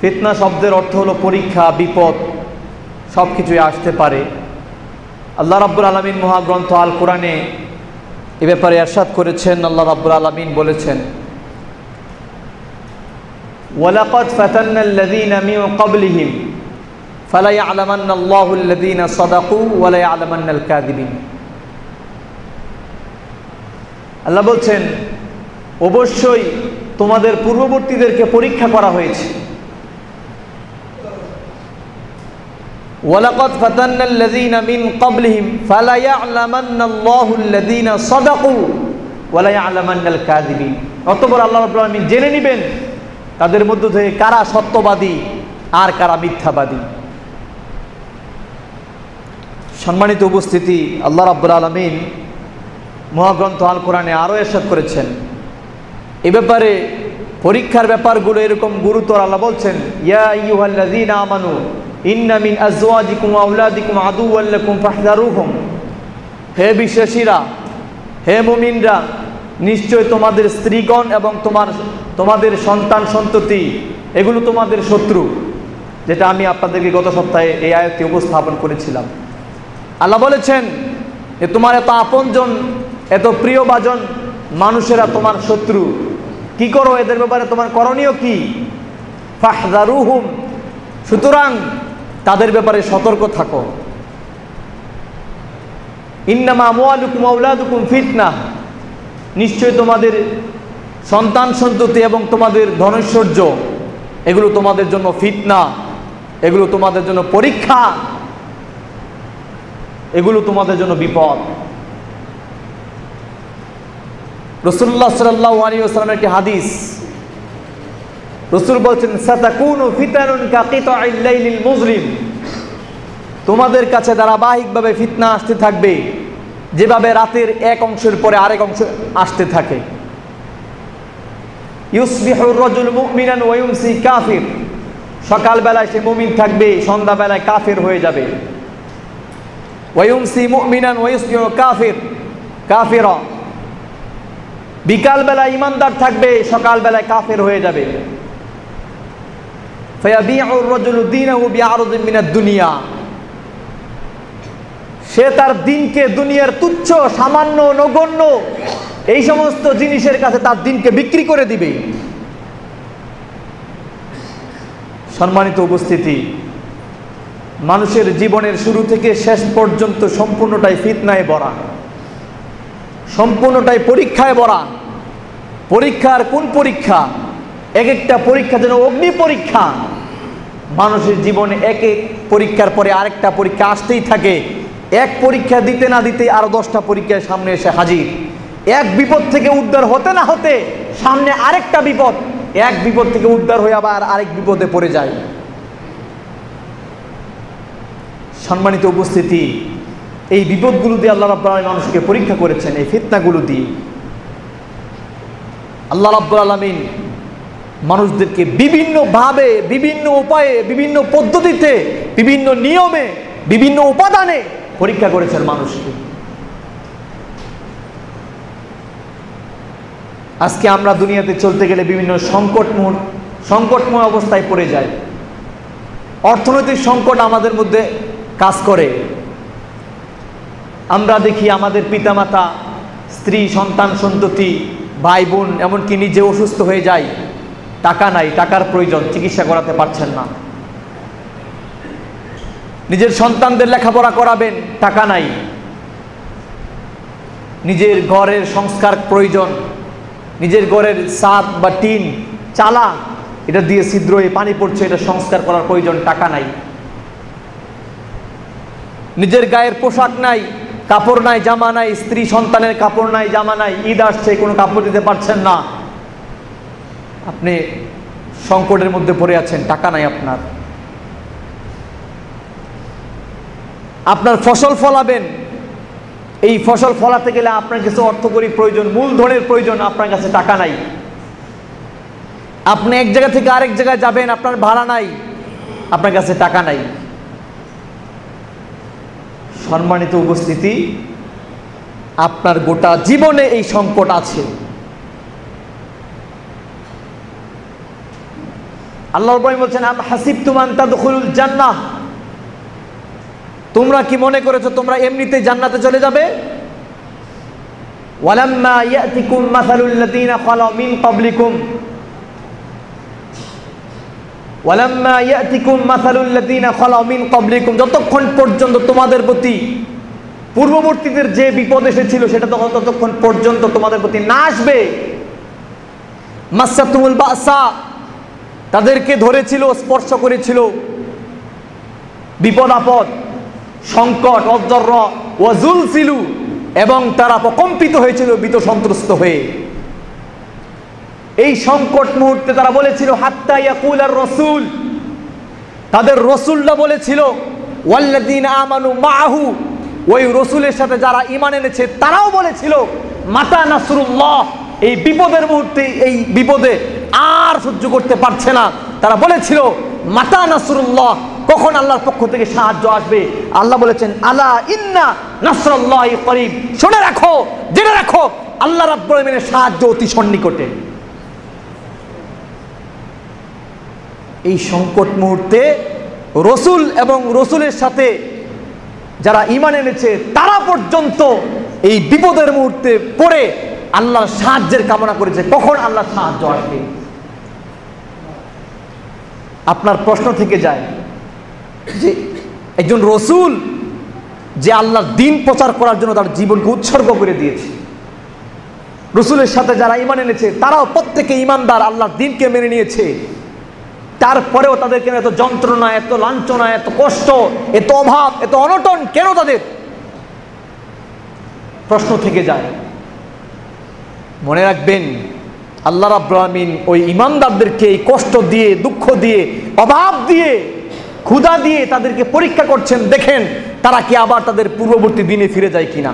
ফিতনা শব্দের অর্থ হলো পরীক্ষা, বিপদ, সব কিছুই আসতে পারে। আল্লাহ রাব্বুল আলামিন মহাগ্রন্থ আল কোরআনে এ ব্যাপারে ইরশাদ করেছেন। আল্লাহ রাব্বুল আলামিন বলেছেন, ওয়ালাকাদ ফাতান্নাল্লাযীনা মিন ক্বাবলিহিম ফালা ইয়া'লামান্নাল্লাহুল্লাযীনা সাদাকু ওয়া লা ইয়া'লামান্নাল কাযিবিন। আল্লাহ বলছেন, অবশ্যই তোমাদের পূর্ববর্তীদেরকে পরীক্ষা করা হয়েছে। ওয়ালাকাদ ফাতান্নাল্লাযীনা মিন ক্বাবলিহিম ফালা ইয়া'লামান্নাল্লাহুল্লাযীনা সাদাকু ওয়া লা ইয়া'লামান্নাল কাযিবিন। অতঃপর আল্লাহ রাব্বুল আলামিন জেনে নেবেন তাদের মধ্য থেকে কারা সত্যবাদী আর কারা মিথ্যাবাদী। সম্মানিত উপস্থিতি, আল্লাহ রাব্বুল আলামিন মহাগ্রন্থ আল কোরআনে আরও ইরশাদ করেছেন এ ব্যাপারে, পরীক্ষার ব্যাপারগুলো এরকম গুরুতর। আল্লাহ বলছেন, ইয়া আইয়ুহাল্লাযীনা আমানু ইন্না মিন আজওয়াজিকুম ওয়া আওলাদিকুম আদুওয়াল লাকুম ফাহযারুহুম। হে বিশ্বাসীরা, হে মুমিনরা, নিশ্চয় তোমাদের স্ত্রীগণ এবং তোমাদের সন্তান সন্ততি এগুলো তোমাদের শত্রু, যেটা আমি আপনাদেরকে গত সপ্তাহে এই আয়াতটি উপস্থাপন করেছিলাম। আল্লাহ বলেছেন যে তোমার এত আপনজন, এত প্রিয়ভাজন মানুষেরা তোমার শত্রু, কি করো এদের ব্যাপারে, তোমার করণীয় কি? ফাহযারুহুম, সুতরাং তাদের ব্যাপারে সতর্ক থাকো। ইন্নামা আমওয়ালুকুম ওয়া আওলাদুকুম ফিতনাহ, নিশ্চয় তোমাদের সন্তান সন্ততি এবং তোমাদের ধনৈশ্বর্য এগুলো তোমাদের জন্য ফিতনা, এগুলো তোমাদের জন্য পরীক্ষা, এগুলো তোমাদের জন্য বিপদ। রাসূলুল্লাহ সাল্লাল্লাহু আলাইহি ওয়াসাল্লামের একটি হাদিস, রাসূল বলছেন, সাতাকুনু ফিতানুন কাকিতাইল লাইলিল মুজলিম। তোমাদের কাছে ধারাবাহিকভাবে ফিতনা আসতে থাকবে, যেভাবে রাতের এক অংশের পরে আরেক অংশ আসতে থাকে। ইউসবিহুর রাজুল মুমিনান ওয়া ইউমসি কাফির, সকালবেলায় সে মুমিন থাকবে, সন্ধ্যাবেলায় কাফির হয়ে যাবে। ওয়া ইউমসি মুমিনান ওয়া ইউসবিহু কাফিরা, বিকালবেলায় ইমানদার থাকবে, সকালবেলায় কাফির হয়ে যাবে। ফায়াবিউর রাজুলু দীনাহু বিআরদিন মিনাদ দুনিয়া, সে তার দিনকে দুনিয়ার তুচ্ছ, সামান্য, নগণ্য এই সমস্ত জিনিসের কাছে তার দিনকে বিক্রি করে দিবে। সম্মানিত উপস্থিতি, মানুষের জীবনের শুরু থেকে শেষ পর্যন্ত সম্পূর্ণটাই ফিতনায় ভরা, সম্পূর্ণটাই পরীক্ষায় ভরা। পরীক্ষার কোন পরীক্ষা? এক একটা পরীক্ষা যেন অগ্নি পরীক্ষা। মানুষের জীবনে এক এক পরীক্ষার পরে আরেকটা পরীক্ষা আসতেই থাকে। এক পরীক্ষা দিতে না দিতে আরো 10টা পরীক্ষার সামনে এসে হাজির। এক বিপদ থেকে উদ্ধার হতে না হতে সামনে আরেকটা বিপদ, এক বিপদ থেকে উদ্ধার হয়ে আবার আরেক বিপদে পড়ে যায়। সম্মানিত উপস্থিতি, এই বিপদগুলো দিয়ে আল্লাহ রাব্বুল আলামিন মানুষকে পরীক্ষা করেছেন, এই ফিতনাগুলো দিয়ে। আল্লাহ রাব্বুল আলামিন মানুষদেরকে বিভিন্নভাবে, বিভিন্ন উপায়ে, বিভিন্ন পদ্ধতিতে, বিভিন্ন নিয়মে, বিভিন্ন উপাদানে পরীক্ষা করেছেন মানুষকে। আজকে আমরা দুনিয়াতে চলতে গেলে বিভিন্ন সংকটময় অবস্থায় পড়ে যাই। অর্থনৈতিক সংকট আমাদের মধ্যে কাজ করে। আমরা দেখি আমাদের পিতামাতা, স্ত্রী, সন্তান সন্ততি, ভাই বোন, এমনকি নিজে অসুস্থ হয়ে যায়, টাকা নাই, টাকার প্রয়োজন, চিকিৎসা করাতে পারছেন না। নিজের সন্তানদের লেখাপড়া করাবেন, টাকা নাই। নিজের ঘরের সংস্কার প্রয়োজন, নিজের ঘরের ছাদ বা টিন, চালা, এটা দিয়ে ছিদ্র হয়ে পানি পড়ছে, এটা সংস্কার করার প্রয়োজন, টাকা নাই। নিজের গায়ের পোশাক নাই, কাপড় নাই, জামা নাই, স্ত্রী সন্তানের কাপড় নাই, জামা নাই, ঈদ আসছে, কোনো কাপড় দিতে পারছেন না, আপনি সংকটের মধ্যে পড়ে আছেন, টাকা নাই আপনার। আপনার ফসল ফলাবেন, এই ফসল ফলাতে গেলে আপনার কিছু অর্থকরী প্রয়োজন, মূলধনের প্রয়োজন, আপনার কাছে টাকা নাই। আপনি এক জায়গা থেকে আরেক জায়গায় যাবেন, আপনার ভাড়া নাই, আপনার কাছে টাকা নাই। সম্মানিত উপস্থিতি, আপনার গোটা জীবনে এই সংকট আছে। আল্লাহ রাব্বুল আলামিন বলছেন আম হাসিবতুম আন তাদখুলুল জান্নাহ, তোমরা কি মনে করেছো তোমরা এমনিতেই জান্নাতে চলে যাবে? ওয়ালাম্মা ইয়াতিকুম মাসালুল লাযিনা খালাউ মিন ক্বাবলিকুম ওয়ালাম্মা ইয়াতিকুম মাসালুল লাযিনা খালাউ মিন ক্বাবলিকুম, যতক্ষণ পর্যন্ত তোমাদের প্রতি পূর্ববর্তীদের যে বিপদ এসেছিল সেটা ততক্ষণ পর্যন্ত তোমাদের প্রতি না আসবে। মাসাতুমুল বাসা, তাদেরকে ধরেছিল, স্পর্শ করেছিল বিপদ আপদ, সংকট, অযর্র ওয়াজুলসিলু, এবং তারা প্রকম্পিত হয়েছিল ভীত সন্ত্রস্ত হয়ে। এই সংকট মুহূর্তে তারা বলেছিল হাত্তা ইয়াকুলার রাসূল, তাদের রাসূলরা বলেছিল ওয়াল্লাযিনা আমানু মাআহু, ওই রাসূলের সাথে যারা ঈমান এনেছে তারাও বলেছিল মাতা নাসরুল্লাহ, এই বিপদের মুহূর্তে, এই বিপদে আর সহ্য করতে পারছে না, তারা বলেছিল মাতা নাসরুল্লাহ, কখন আল্লাহর পক্ষ থেকে সাহায্য আসবে। আল্লাহ বলেছেন আলা ইন্না নাসরুল্লাহি করিব, শুনে রাখো, জেনে রাখো, আল্লাহ রাব্বুল আলামিনের সাহায্য অতি সন্নিকটে। এই সংকট মুহূর্তে রসুল এবং রসুলের সাথে যারা ঈমান এনেছে তারা পর্যন্ত এই বিপদের মুহূর্তে পড়ে আল্লাহর সাহায্যের কামনা করেছে, কখন আল্লাহর সাহায্য আসবে। আপনার প্রশ্ন থেকে যায় যে একজন রসুল যে আল্লাহর দ্বীন প্রচার করার জন্য তার জীবনকে উৎসর্গ করে দিয়েছে, রসুলের সাথে যারা ঈমান এনেছে তারাও প্রত্যেকে ঈমানদার, আল্লাহর দ্বীনকে মেনে নিয়েছে, তারপরেও তাদেরকে এত যন্ত্রণা, এত লাঞ্ছনা, এত কষ্ট, এত অভাব, এত অনটন কেন তাদের? প্রশ্ন থেকে যায়। মনে রাখবেন আল্লাহ রাব্বুল আলামিন ওই ঈমানদারদেরকে এই কষ্ট দিয়ে, দুঃখ দিয়ে, অভাব দিয়ে, ক্ষুধা দিয়ে তাদেরকে পরীক্ষা করছেন, দেখেন তারা কি আবার তাদের পূর্ববর্তী দিনে ফিরে যায় কিনা,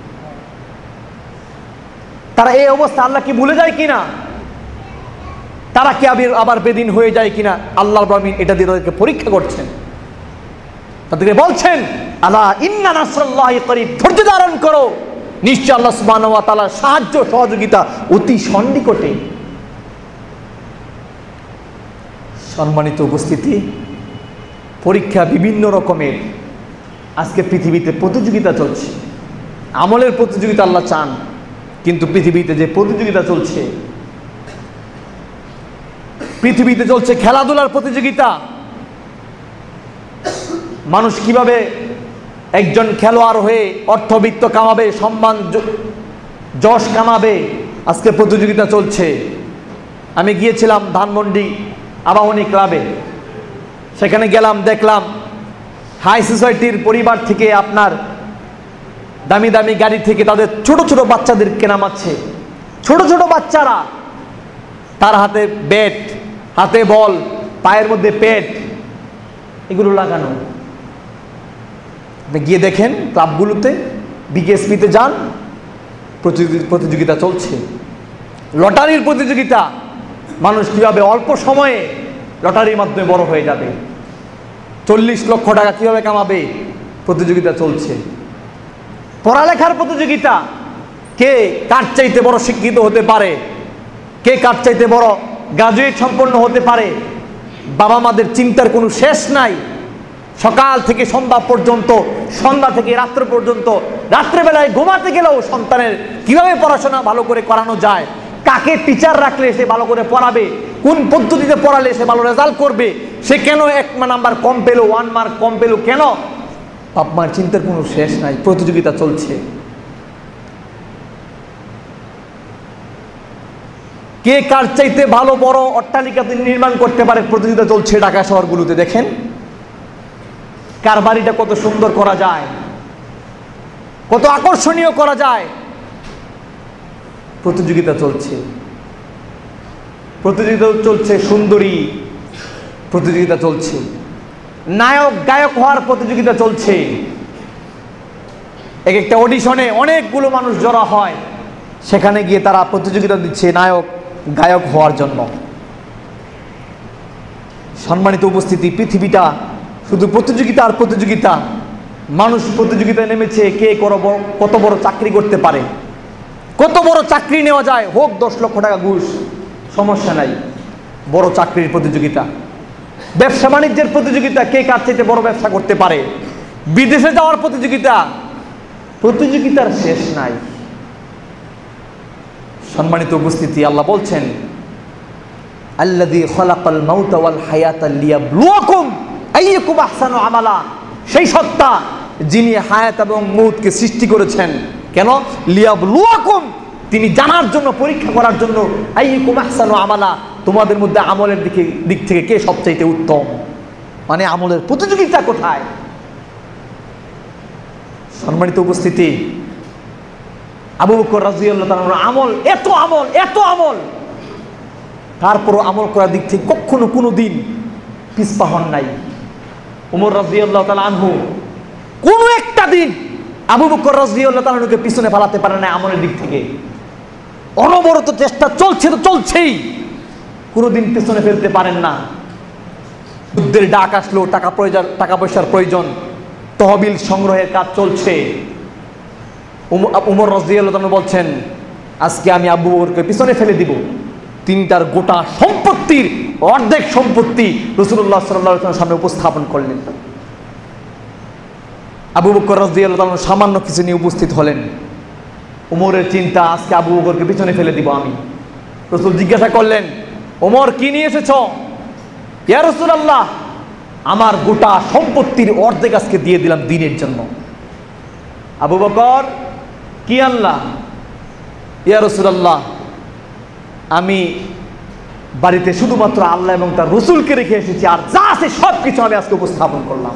তারা এই অবস্থা আল্লাহ কি ভুলে যায় কিনা, তারা কি আবার বেদিন হয়ে যায় কিনা। আল্লাহ রাব্বুল আলামিন এটা দিয়ে তাদেরকে পরীক্ষা করছেন, তাদেরকে বলছেন আলা ইন্না নাসরুল্লাহি করিব, ধৈর্য ধারণ করো, নিশ্চয় আল্লাহ সুবহানাহু ওয়া তাআলার সাহায্য সহযোগিতা অতি সন্নিকটে। সম্মানিত উপস্থিতি, পরীক্ষা বিভিন্ন রকমের। আজকে পৃথিবীতে প্রতিযোগিতা চলছে, আমলের প্রতিযোগিতা আল্লাহ চান, কিন্তু পৃথিবীতে যে প্রতিযোগিতা চলছে, পৃথিবীতে চলছে খেলাধুলার প্রতিযোগিতা। মানুষ কিভাবে একজন খেলোয়াড় হয়ে অর্থবিত্ত কামাবে, সম্মান যশ কামাবে, আজকে প্রতিযোগিতা চলছে। আমি গিয়েছিলাম ধানমন্ডি আবাহনী ক্লাবে, সেখানে গেলাম, দেখলাম হাই সোসাইটির পরিবার থেকে আপনার দামি দামি গাড়ি থেকে তাদের ছোট ছোট বাচ্চাদেরকে নামাচ্ছে। ছোট ছোট বাচ্চারা, তার হাতে ব্যাট, হাতে বল, পায়ের মধ্যে প্যাড, এগুলো লাগানো। গিয়ে দেখেন ক্লাবগুলোতে, বিকেএসপিতে যান, প্রতিযোগিতা চলছে, লটারির প্রতিযোগিতা। মানুষ কীভাবে অল্প সময়ে লটারির মাধ্যমে বড় হয়ে যাবে, 40 লক্ষ টাকা কীভাবে কামাবে, প্রতিযোগিতা চলছে। পড়ালেখার প্রতিযোগিতা, কে কার চাইতে বড় শিক্ষিত হতে পারে, কে কার চাইতে বড় গ্রাজুয়েট সম্পন্ন হতে পারে। বাবা মাদের চিন্তার কোনো শেষ নাই, সকাল থেকে সন্ধ্যা পর্যন্ত, সন্ধ্যা থেকে রাত্র পর্যন্ত, রাত্রেবেলায় ঘুমাতে গেলেও সন্তানের কিভাবে পড়াশোনা ভালো করে করানো যায়, কাকে টিচার রাখলে সে ভালো করে পড়াবে, কোন পদ্ধতিতে পড়ালে সে ভালো রেজাল্ট করবে, সে কেন 1 নাম্বার কম পেল, 1 মার্ক কম পেল কেন, বাপ মার চিন্তার কোনো শেষ নাই। প্রতিযোগিতা চলছে। কে কার চাইতে ভালো বড় অট্টালিকা নির্মাণ করতে পারে, প্রতিযোগিতা চলছে ঢাকা শহরগুলোতে। দেখেন কার বাড়িটা কত সুন্দর করা যায়, কত আকর্ষণীয় করা যায়, প্রতিযোগিতা চলছে। প্রতিযোগিতা চলছে সুন্দরী, প্রতিযোগিতা চলছে নায়ক গায়ক হওয়ার প্রতিযোগিতা চলছে। এক একটা অডিশনে অনেকগুলো মানুষ জড়ো হয়, সেখানে গিয়ে তারা প্রতিযোগিতা দিচ্ছে নায়ক গায়ক হওয়ার জন্য। সম্মানিত উপস্থিতি, পৃথিবীটা শুধু প্রতিযোগিতা আর প্রতিযোগিতা। মানুষ প্রতিযোগিতায় নেমেছে, কে কত বড় চাকরি করতে পারে, কত বড় চাকরি নেওয়া যায়, হোক 10 লক্ষ টাকা ঘুষ, সমস্যা নাই, বড় চাকরির প্রতিযোগিতা। ব্যবসা বাণিজ্যের প্রতিযোগিতা, কে কার চাইতে বড় ব্যবসা করতে পারে। বিদেশে যাওয়ার প্রতিযোগিতা, প্রতিযোগিতার শেষ নাই। সম্মানিত উপস্থিতি, আল্লাহ বলছেন আল্লাযী খালাকাল মাউতা ওয়াল হায়াতা লিয়াবলুয়াকুম আইয়ুকুম আহসানু আমালা। সেই সত্তা যিনি হায়াত এবং মউতকে সৃষ্টি করেছেন, কেন? লিয়াবলুয়াকুম, তিনি জানার জন্য, পরীক্ষা করার জন্য। আইয়ুকুম আহসানু আমালা, তোমাদের মধ্যে আমলের দিক থেকে কে সবচাইতে উত্তম, মানে আমলের প্রতিযোগিতা কোথায়। সম্মানিত উপস্থিতি, আবু বকর রাদিয়াল্লাহু তাআলা আমল, এত আমল, এত আমল, তারপরও আমল করার দিক থেকে কখনো কোনো দিন পিছপা হন নাই। ওমর রাদিয়াল্লাহু তাআলা আনহু কোনো একটা দিন আবু বকর রাদিয়াল্লাহু তাআলা আনহুকে পিছনে ফেলাতে পারে না আমলের দিক থেকে। অনবরত চেষ্টা চলছে, তো চলছেই, কোনোদিন পিছনে ফেলতে পারেন না। যুদ্ধের ডাক আসলো, টাকা পয়সার প্রয়োজন, তহবিল সংগ্রহের কাজ চলছে। ওমর রাদিয়াল্লাহু তাআলা বলছেন, আজকে আমি আবু বকরকে পিছনে ফেলে দিব। তিনি তার গোটা সম্পত্তির অর্ধেক সম্পত্তি রাসূলুল্লাহ সাল্লাল্লাহু আলাইহি ওয়াসাল্লামের সামনে উপস্থাপন করলেন। আবু বকর রাদিয়াল্লাহু তাআলা সামান্য কিছু নিয়ে উপস্থিত হলেন। ওমরের চিন্তা, আজকে আবু বকরকে পিছনে ফেলে দিব আমি। রাসূল জিজ্ঞাসা করলেন, ওমর কি নিয়ে এসেছো? ইয়া রাসূলুল্লাহ, আমার গোটা সম্পত্তির অর্ধেক আজকে দিয়ে দিলাম দ্বীনের জন্য। আবু বকর, কি আনলা? ইয়া রাসূলুল্লাহ, আমি বাড়িতে শুধুমাত্র আল্লাহ এবং তার রাসূলকে রেখে এসেছি, আর যা আছে সব কিছু আমি আজকে উপস্থাপন করলাম।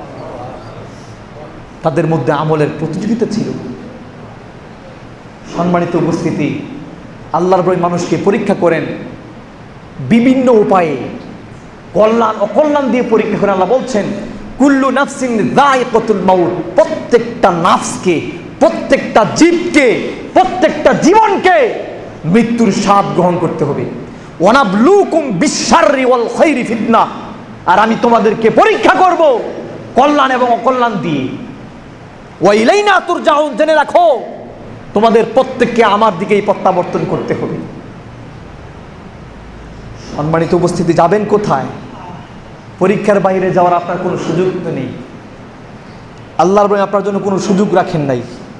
তাদের মধ্যে আমলের প্রতিযোগিতা ছিল। সম্মানিত উপস্থিতি, আল্লাহর ভয় মানুষকে পরীক্ষা করেন বিভিন্ন উপায়ে, কল্যাণ অকল্যাণ দিয়ে পরীক্ষা করেন। আল্লাহ বলছেন, কুল্লু নাফসিন যায়িকাতুল মাউত, প্রত্যেকটা নাফসকে, প্রত্যেকটা জীবকে, প্রত্যেকটা জীবনকে মৃত্যুর স্বাদ গ্রহণ করতে হবে। ওয়ানাবলুকুম বিশ-শাররি ওয়াল খাইরি ফিতনা, আর আমি তোমাদেরকে পরীক্ষা করব কল্যাণ এবং অকল্যাণ দিয়ে। ওয়া ইলাইনা তুরজাউন, জেনে রাখো তোমাদের প্রত্যেককে আমার দিকেই প্রত্যাবর্তন করতে হবে। সম্মানিত উপস্থিতি, যাবেন কোথায়? পরীক্ষার বাইরে যাওয়ার আপনার কোনো সুযোগ তো নেই। আল্লাহর ভয় আপনার জন্য কোনো সুযোগ রাখেন নাই।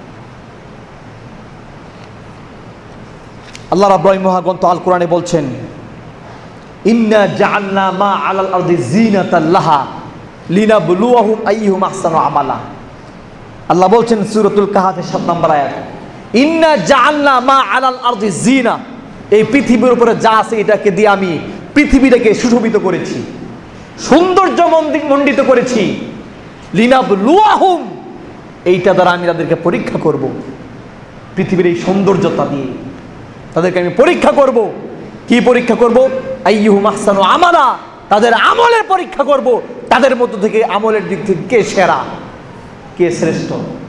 আল্লাহ রাব্বুল মহাগ্রন্থ আল কোরআনে বলছেন, ইন্না জাআলনা মা আলাল আরদি জিনাতাল লাহা লিনাবলুয়াহুম আইয়ুহুম আহসানু আমালা। আল্লাহ বলছেন সূরাতুল কাহফের 7 নম্বর আয়াত, ইন্না জাআলনা মা আলাল আরদি জিনা, এই পৃথিবীর উপরে যা আছে এটাকে দিয়ে আমি পৃথিবীটাকে সুশোভিত করেছি, সৌন্দর্য মণ্ডিত করেছি। লিনাবলুয়াহুম, এইটা দ্বারা আমি তাদেরকে পরীক্ষা করব। পৃথিবীর এই সৌন্দর্যতা দিয়ে তাদেরকে আমি পরীক্ষা করব। কি পরীক্ষা করব? আইয়ুহুম আহসানু আমালা, তাদের আমলের পরীক্ষা করব। তাদের মধ্য থেকে আমলের দিক থেকে কে সেরা, কে শ্রেষ্ঠ।